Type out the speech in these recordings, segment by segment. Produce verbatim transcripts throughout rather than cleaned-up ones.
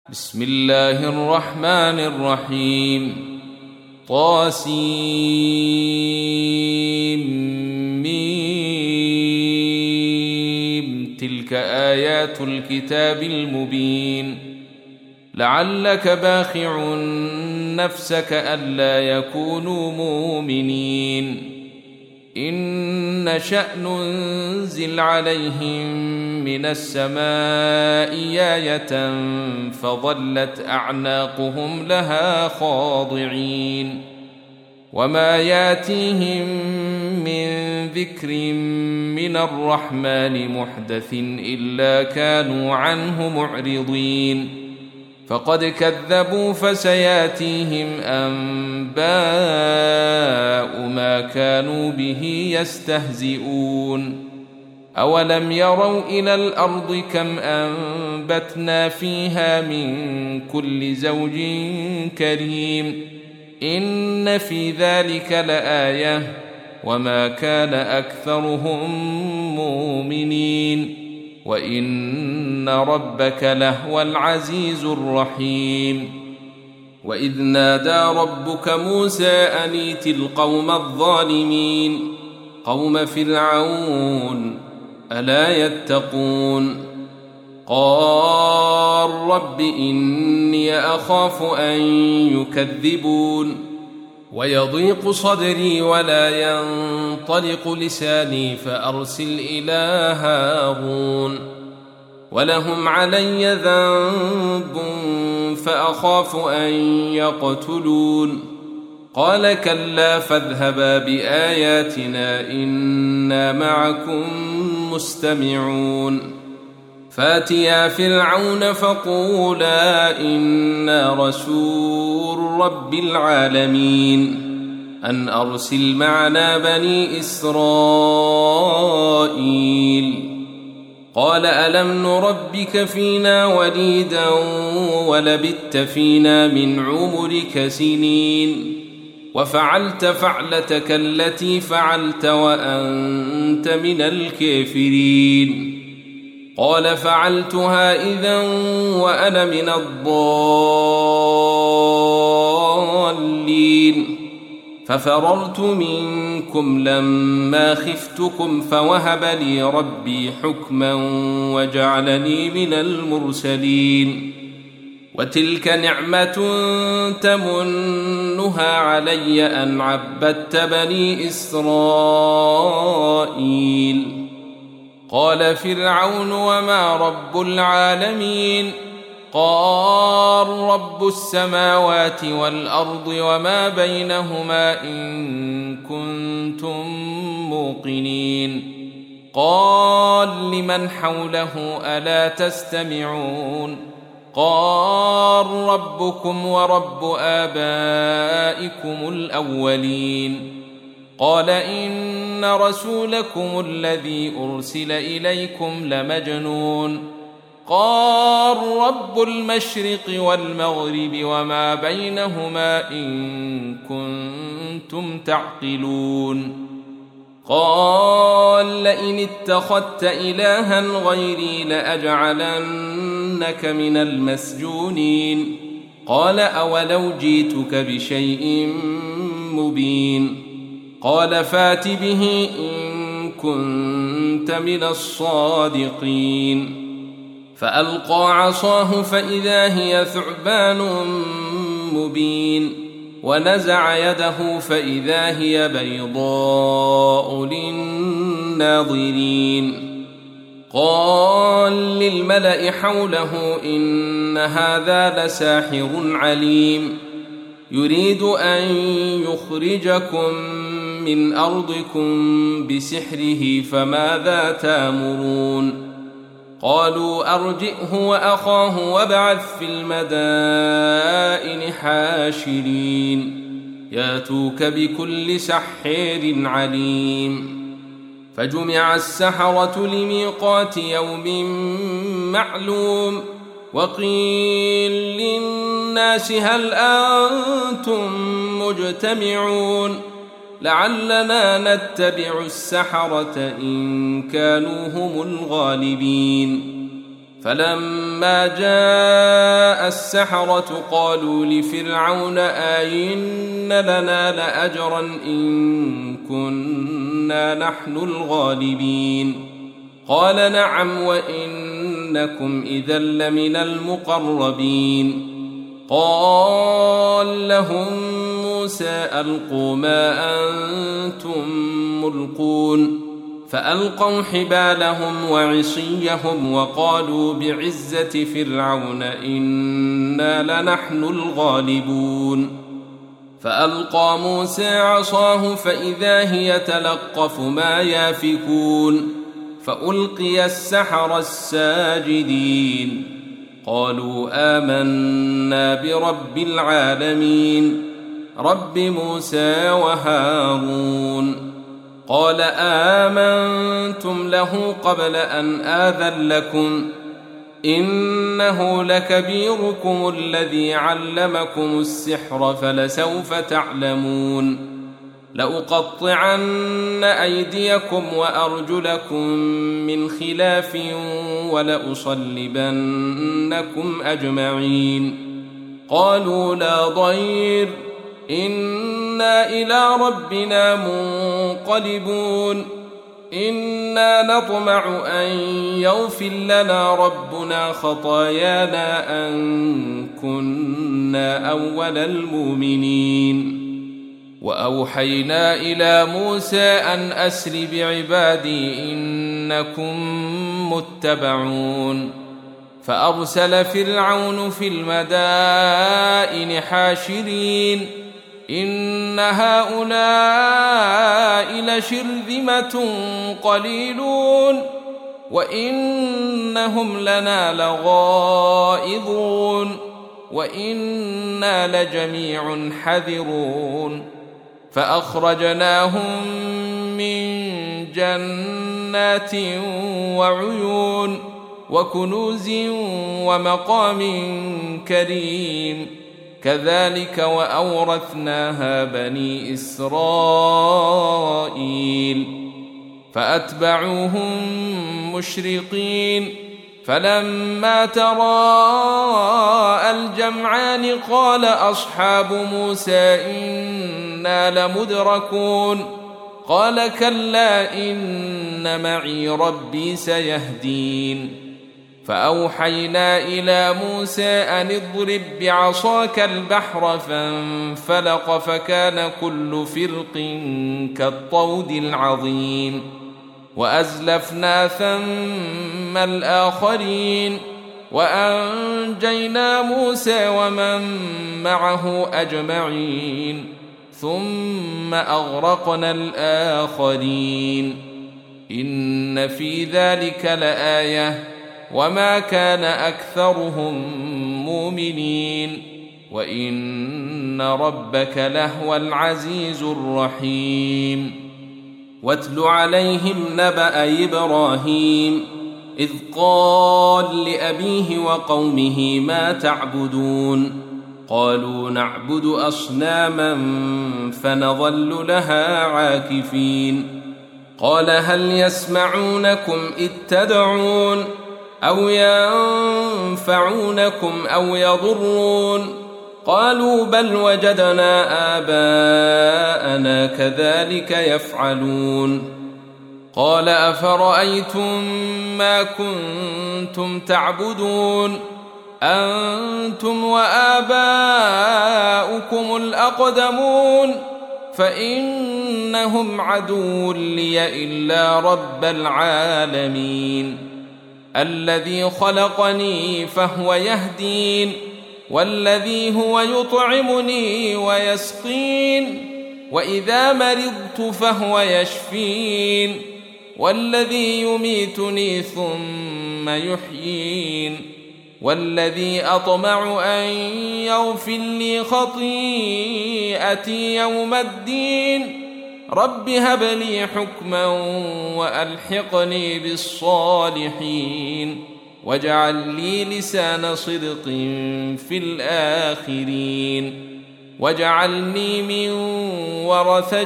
بسم الله الرحمن الرحيم. طاسيم. تلك آيات الكتاب المبين. لعلك باخع نفسك ألا يكونوا مؤمنين. إن نشأ ننزل عليهم من السماء آية فظلت أعناقهم لها خاضعين. وما ياتيهم من ذكر من الرحمن محدث إلا كانوا عنه معرضين. فقد كذبوا فسياتيهم أنباء ما كانوا به يستهزئون. أولم يروا إلى الأرض كم أنبتنا فيها من كل زوج كريم إن في ذلك لآية وما كان أكثرهم مؤمنين وإن ربك لهو العزيز الرحيم. وإذ نادى ربك موسى أن ائت القوم الظالمين قوم فرعون ألا يتقون. قال رب إني أخاف أن يكذبون ويضيق صدري ولا ينطلق لساني فأرسل إلى هارون ولهم علي ذنب فأخاف أن يقتلون. قال كلا فاذهبا بآياتنا إنا معكم مستمعون. فاتيا فرعون فقولا إنا رسول رب العالمين أن أرسل معنا بني إسرائيل. قال ألم نربك فينا وليدا ولبثت فينا من عمرك سنين وفعلت فعلتك التي فعلت وأنت من الكافرين. قال فعلتها إذا وأنا من الضالين ففررت منكم لما خفتكم فوهب لي ربي حكما وجعلني من المرسلين. وتلك نعمة تمنها علي أن عبدت بني إسرائيل. قال فرعون وما رب العالمين. قال رب السماوات والأرض وما بينهما إن كنتم موقنين. قال لمن حوله ألا تستمعون. قال ربكم ورب آبائكم الأولين. قال إن رسولكم الذي أرسل إليكم لمجنون. قال رب المشرق والمغرب وما بينهما إن كنتم تعقلون. قال لئن اتخذت إلها غيري لأجعلنك من المسجونين. قال أولو جئتك بشيء مبين. قال فات به إن كنت من الصادقين. فألقى عصاه فإذا هي ثعبان مبين ونزع يده فإذا هي بيضاء للناظرين. قال للملأ حوله إن هذا لساحر عليم يريد أن يخرجكم من أرضكم بسحره فماذا تأمرون. قالوا أرجئه وأخاه وابعث في المدائن حاشرين ياتوك بكل سحر عليم. فجمع السحرة لميقات يوم معلوم. وقيل للناس هل أنتم مجتمعون لعلنا نتبع السحرة إن كانوا هم الغالبين. فلما جاء السحرة قالوا لفرعون أئن لنا لأجرا إن كنا نحن الغالبين قال نعم وإنكم إذا لمن المقربين قال لهم موسى ألقوا ما أنتم ملقون فألقوا حبالهم وعصيهم وقالوا بعزة فرعون إنا لنحن الغالبون فألقى موسى عصاه فإذا هي تلقف ما يافكون فألقي السحرة الساجدين قالوا آمنا برب العالمين رب موسى وهارون قال آمنتم له قبل أن آذن لكم إنه لكبيركم الذي علمكم السحر فلسوف تعلمون لأقطعن أيديكم وأرجلكم من خلاف ولأصلبنكم أجمعين قالوا لا ضير إنا إلى ربنا منقلبون إنا نطمع أن يغفر لنا ربنا خطايانا أن كنا أول المؤمنين وأوحينا إلى موسى أن أسر بعبادي إنكم متبعون فأرسل فرعون في المدائن حاشرين إن هؤلاء لشرذمة قليلون وإنهم لنا لغائظون وإنا لجميع حذرون فأخرجناهم من جنات وعيون وكنوز ومقام كريم كذلك وأورثناها بني إسرائيل فأتبعوهم مشرقين فلما تراءى الجمعان قال أصحاب موسى إنا لمدركون قال كلا إن معي ربي سيهدين فأوحينا إلى موسى أن اضرب بعصاك البحر فانفلق فكان كل فرق كالطود العظيم وأزلفنا ثم الآخرين وأنجينا موسى ومن معه أجمعين ثم أغرقنا الآخرين إن في ذلك لآية وما كان أكثرهم مؤمنين وإن ربك لهو العزيز الرحيم واتل عليهم نبأ إبراهيم إذ قال لأبيه وقومه ما تعبدون قالوا نعبد أصناما فنظل لها عاكفين قال هل يسمعونكم إذ تدعون أو ينفعونكم أو يضرون قالوا بل وجدنا آباءنا كذلك يفعلون قال أفرأيتم ما كنتم تعبدون أنتم وآباؤكم الأقدمون فإنهم عدو لي إلا رب العالمين الذي خلقني فهو يهدين والذي هو يطعمني ويسقين وإذا مرضت فهو يشفين والذي يميتني ثم يحيين والذي أطمع أن يغفر لي خطيئتي يوم الدين رب هب لي حكما وألحقني بالصالحين واجعل لي لسان صدق في الآخرين واجعلني من ورثة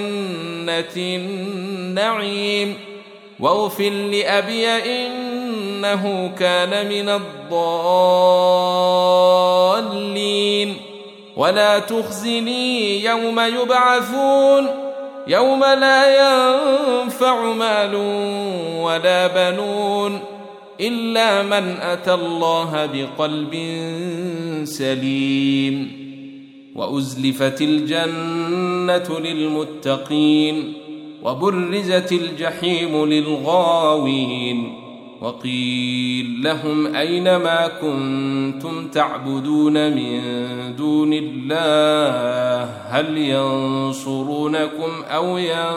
جنة النعيم واغفر لأبي إن إنه كان من الضالين ولا تخزني يوم يبعثون يوم لا ينفع مال ولا بنون إلا من أتى الله بقلب سليم وأزلفت الجنة للمتقين وبرزت الجحيم للغاوين وقيل لهم أين ما كنتم تعبدون من دون الله هل ينصرونكم أو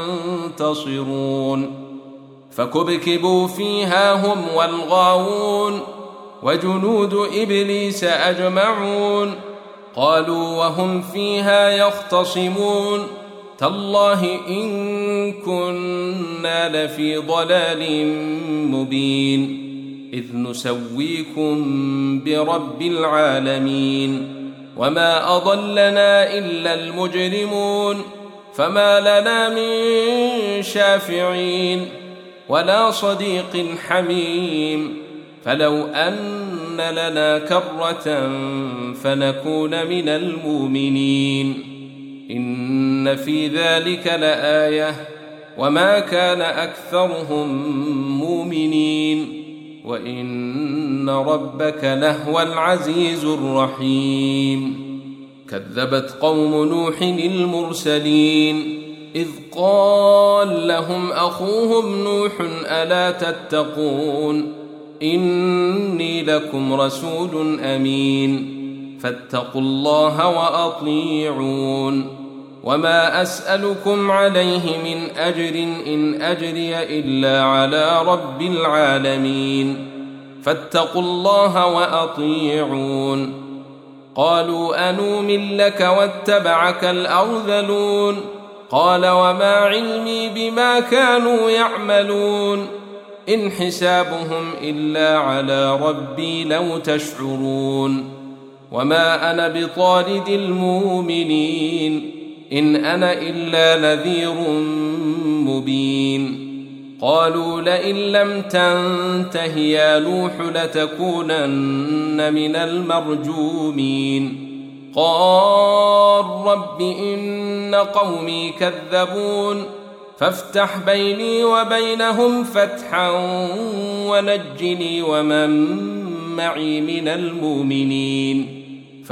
ينتصرون فكبكبوا فيها هم والغاوون وجنود إبليس أجمعون قالوا وهم فيها يختصمون تالله إن كنا لفي ضلال مبين إذ نسويكم برب العالمين وما أضلنا إلا المجرمون فما لنا من شافعين ولا صديق حميم فلو أن لنا كرة فنكون من المؤمنين إن في ذلك لآية وما كان أكثرهم مؤمنين وإن ربك لهو العزيز الرحيم كذبت قوم نوح المرسلين إذ قال لهم أخوهم نوح ألا تتقون إني لكم رسول أمين فاتقوا الله وأطيعون وما أسألكم عليه من أجر إن أجري إلا على رب العالمين فاتقوا الله وأطيعون قالوا أنؤمن لك واتبعك الأرذلون قال وما علمي بما كانوا يعملون إن حسابهم إلا على ربي لو تشعرون وما أنا بطارد المؤمنين إن أنا إلا نذير مبين قالوا لئن لم تنته يا نوح لتكونن من المرجومين قال رب إن قومي كذبون فافتح بيني وبينهم فتحا ونجني ومن معي من المؤمنين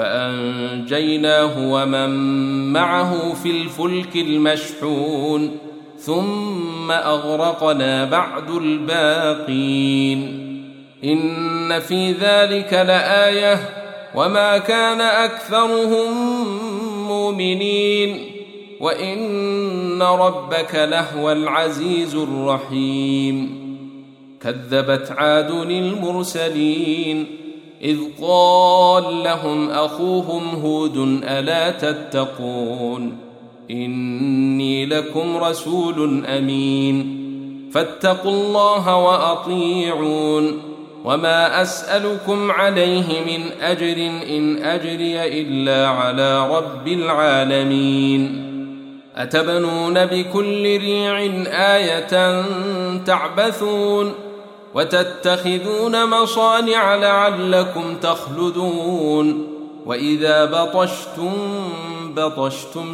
فأنجيناه ومن معه في الفلك المشحون ثم أغرقنا بعد الباقين إن في ذلك لآية وما كان أكثرهم مؤمنين وإن ربك لهو العزيز الرحيم كذبت عاد المرسلين إذ قال لهم أخوهم هود ألا تتقون إني لكم رسول أمين فاتقوا الله وأطيعون وما أسألكم عليه من أجر إن أجري إلا على رب العالمين أتبنون بكل ريع آية تعبثون وتتخذون مصانع لعلكم تخلدون وإذا بطشتم بطشتم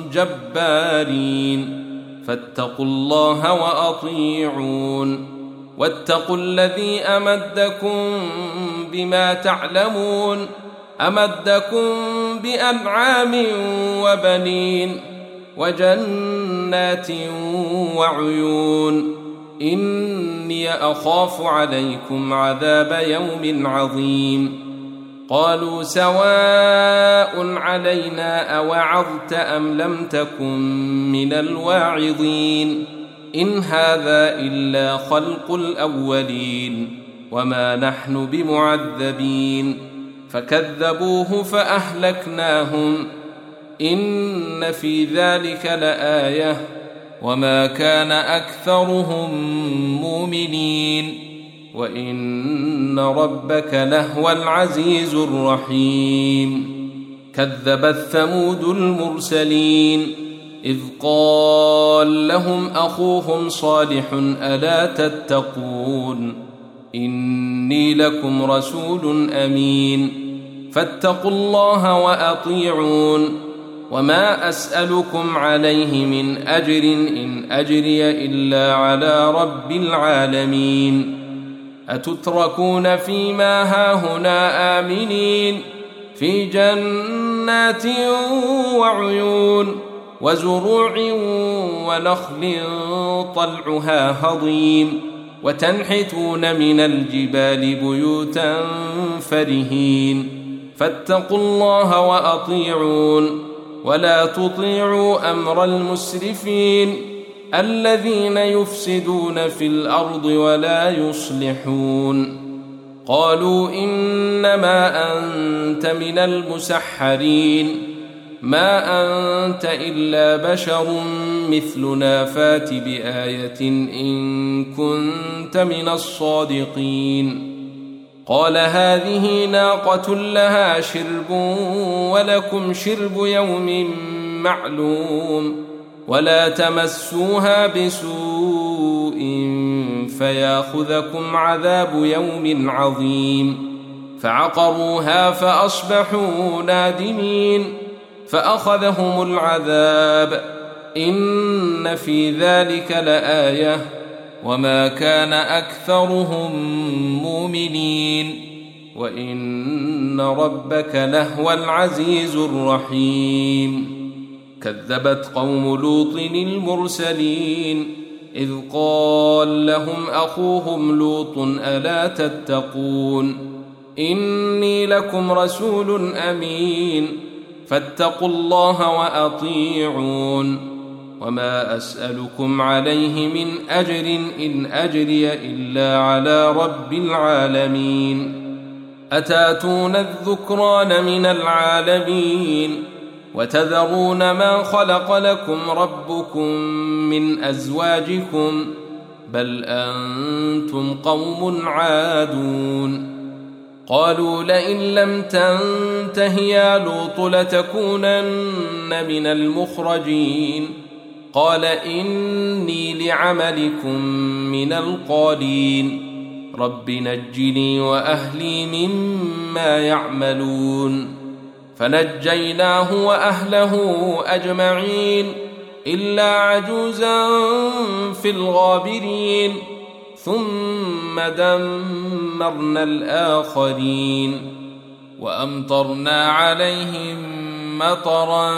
جبارين فاتقوا الله وأطيعون واتقوا الذي أمدكم بما تعلمون أمدكم بأنعام وبنين وجنات وعيون إني أخاف عليكم عذاب يوم عظيم قالوا سواء علينا أوعظت أم لم تكن من الواعظين إن هذا إلا خلق الأولين وما نحن بمعذبين فكذبوه فأهلكناهم إن في ذلك لآية وما كان أكثرهم مؤمنين وإن ربك لهو العزيز الرحيم كذبت ثمود المرسلين إذ قال لهم أخوهم صالح ألا تتقون إني لكم رسول أمين فاتقوا الله وأطيعون وما أسألكم عليه من أجر إن أجري إلا على رب العالمين أتتركون فيما هاهنا آمنين في جنات وعيون وزروع ونخل طلعها هضيم وتنحتون من الجبال بيوتا فرهين فاتقوا الله وأطيعون ولا تطيعوا أمر المسرفين الذين يفسدون في الأرض ولا يصلحون قالوا إنما أنت من المسحرين ما أنت إلا بشر مثلنا فات بآية إن كنت من الصادقين قال هذه ناقة لها شرب ولكم شرب يوم معلوم ولا تمسوها بسوء فياخذكم عذاب يوم عظيم فعقروها فأصبحوا نادمين فأخذهم العذاب إن في ذلك لآية وما كان أكثرهم مؤمنين وإن ربك لهو العزيز الرحيم كذبت قوم لوط المرسلين إذ قال لهم أخوهم لوط ألا تتقون إني لكم رسول أمين فاتقوا الله وأطيعون وما أسألكم عليه من أجر إن أجري إلا على رب العالمين أتاتون الذكران من العالمين وتذرون ما خلق لكم ربكم من أزواجكم بل أنتم قوم عادون قالوا لئن لم تنته يا لوط لتكونن من المخرجين قال إني لعملكم من القالين رب نجني وأهلي مما يعملون فنجيناه وأهله أجمعين إلا عجوزا في الغابرين ثم دمرنا الآخرين وأمطرنا عليهم مطرا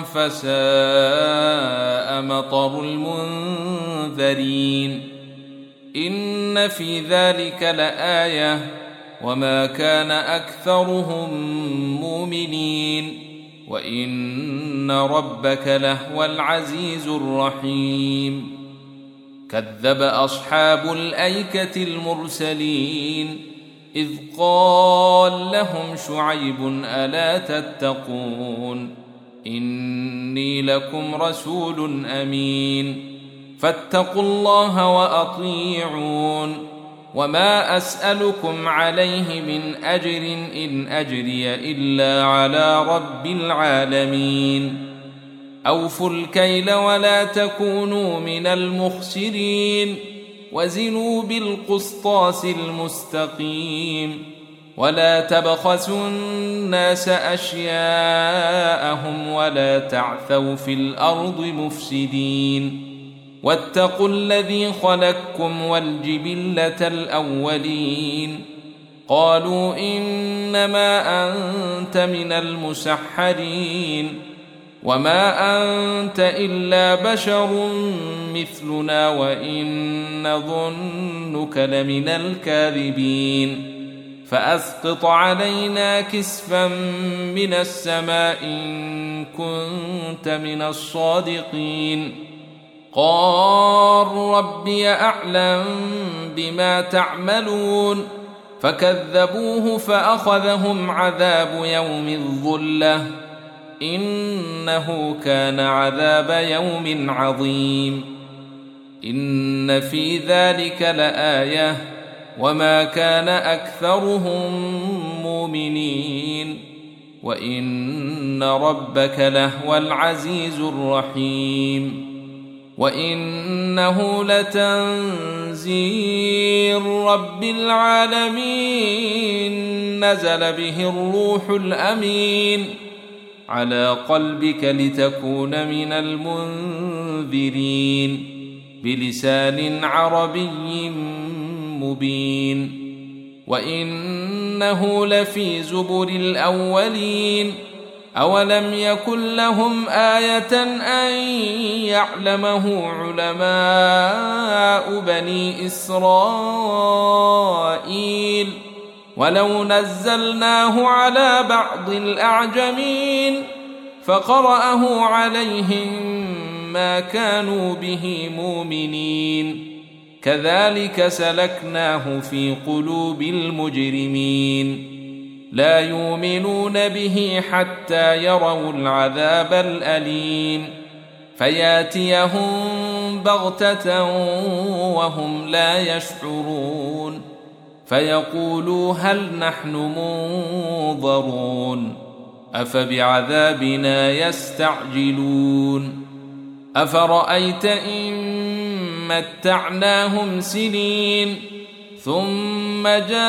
فساء مطر المنذرين إن في ذلك لآية وما كان أكثرهم مؤمنين وإن ربك لهو العزيز الرحيم كذب أصحاب الأيكة المرسلين إذ قال لهم شعيب ألا تتقون إني لكم رسول أمين فاتقوا الله وأطيعون وما أسألكم عليه من أجر إن أجري إلا على رب العالمين أوفوا الكيل ولا تكونوا من المخسرين وزنوا بالقسطاس المستقيم ولا تبخسوا الناس أشياءهم ولا تعثوا في الأرض مفسدين واتقوا الذي خلقكم والجبلة الأولين قالوا إنما أنت من المسحرين وما أنت إلا بشر مثلنا وإن نظنك لمن الكاذبين فأسقط علينا كسفا من السماء إن كنت من الصادقين قال ربي أعلم بما تعملون فكذبوه فأخذهم عذاب يوم الظلة إنه كان عذاب يوم عظيم إن في ذلك لآية وما كان أكثرهم مؤمنين وإن ربك لهو العزيز الرحيم وإنه لتنزيل رب العالمين نزل به الروح الأمين على قلبك لتكون من المنذرين بلسان عربي مبين وإنه لفي زبر الأولين أولم يكن لهم آية أن يعلمه علماء بني إسرائيل ولو نزلناه على بعض الأعجمين فقرأه عليهم ما كانوا به مؤمنين كذلك سلكناه في قلوب المجرمين لا يؤمنون به حتى يروا العذاب الأليم فياتيهم بغتة وهم لا يشعرون فيقولوا هل نحن منظرون أفبعذابنا يستعجلون أفرأيت إن متعناهم سنين ثم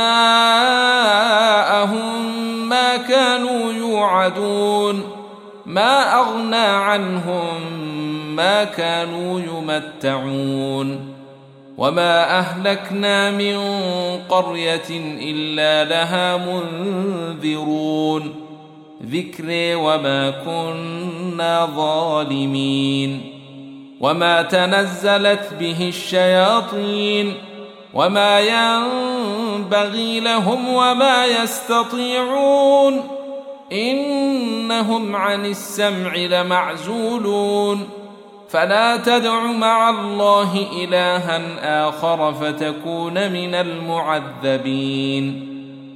جاءهم ما كانوا يوعدون ما أغنى عنهم ما كانوا يمتعون وما أهلكنا من قرية إلا لها منذرون ذكري وما كنا ظالمين وما تنزلت به الشياطين وما ينبغي لهم وما يستطيعون إنهم عن السمع لمعزولون فلا تدع مع الله إلها آخر فتكون من المعذبين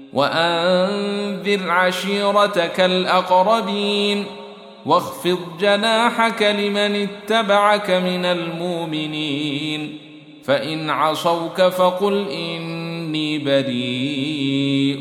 وأنذر عشيرتك الأقربين واخفض جناحك لمن اتبعك من المؤمنين فإن عصوك فقل إني بريء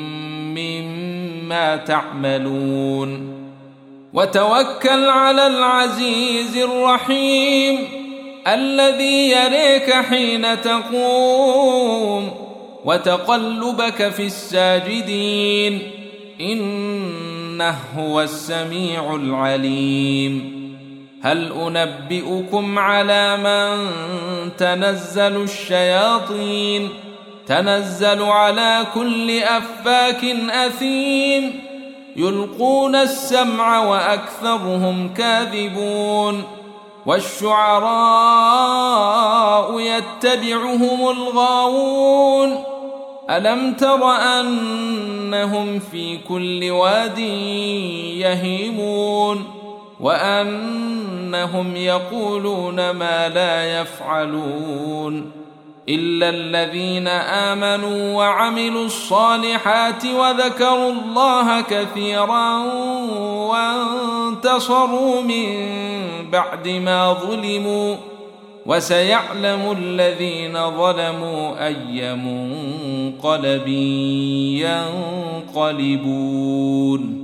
مما تعملون وتوكل على العزيز الرحيم الذي يريك حين تقوم وتقلبك في الساجدين إنه هو السميع العليم هل أنبئكم على من تنزل الشياطين تنزل على كل أفاك أثيم يلقون السمع وأكثرهم كاذبون والشعراء يتبعهم الغاوون ألم تر أنهم في كل واد يهيمون وأنهم يقولون ما لا يفعلون إلا الذين آمنوا وعملوا الصالحات وذكروا الله كثيرا وانتصروا من بعد ما ظلموا وسيعلم الذين ظلموا أي منقلب ينقلبون.